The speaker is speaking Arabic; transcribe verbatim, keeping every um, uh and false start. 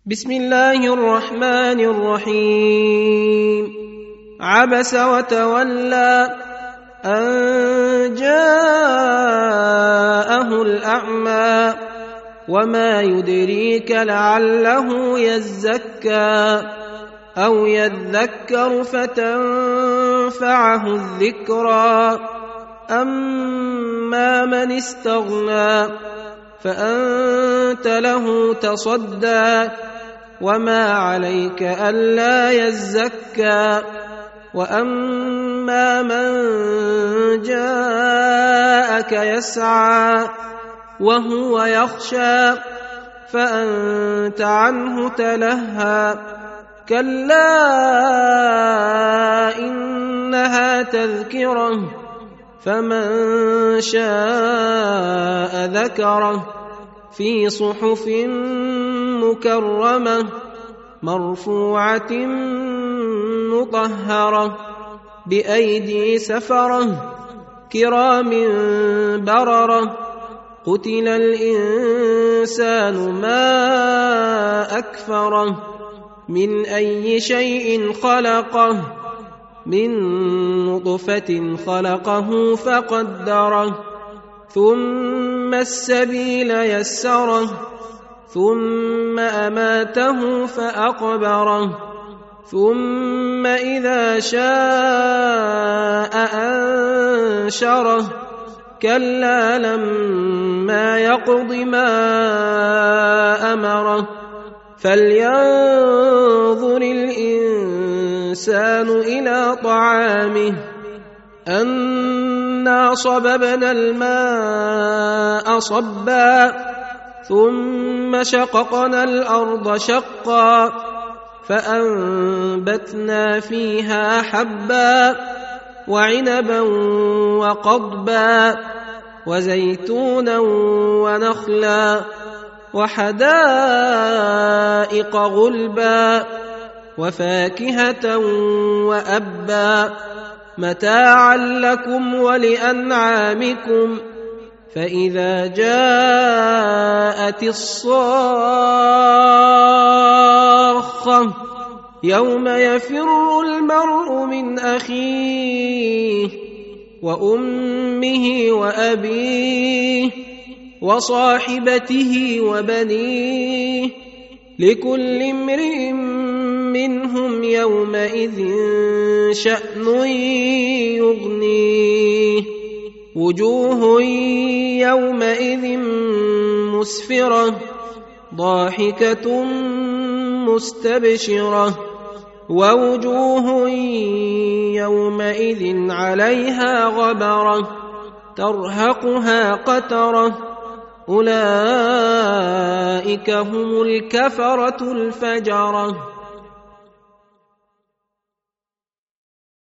بسم الله الرحمن الرحيم عبس وتولى أن جاءه الأعمى وما يدريك لعله يزكى أو يذكر فتنفعه الذكرى أما من استغنى فأنت له تصدى وما عليك ألا يزكى وأما من جاءك يسعى وهو يخشى فأنت عنه تلهى كلا إنها تذكرة فمن شاء ذكره في صحف مكرمة مرفوعة مطهرة بأيدي سفرة كرام بررة قتل الإنسان ما أكفره من أي شيء خلقه من نطفة خلقه فقدره ثم السبيل يسره ثم أماته فأقبره ثم إذا شاء أنشره كلا لما يقض ما أمره فلينظر الإنسان إلى طعامه أنا صببنا الماء صبا ثم شققنا الأرض شقا فأنبتنا فيها حبا وعنبا وقضبا وزيتونا ونخلا وحدائق غلبا وفاكهة وأبا متاعا لكم ولأنعامكم فإذا جاءت الصاخة يوم يفر المرء من أخيه وأمه وأبيه وصاحبته وبنيه لكل امرئ منهم يومئذ شأن يغنيه وجوه يومئذ مسفرة ضاحكة مستبشرة ووجوه يومئذ عليها غبرة ترهقها قترة أولئك هم الكفرة الفجرة.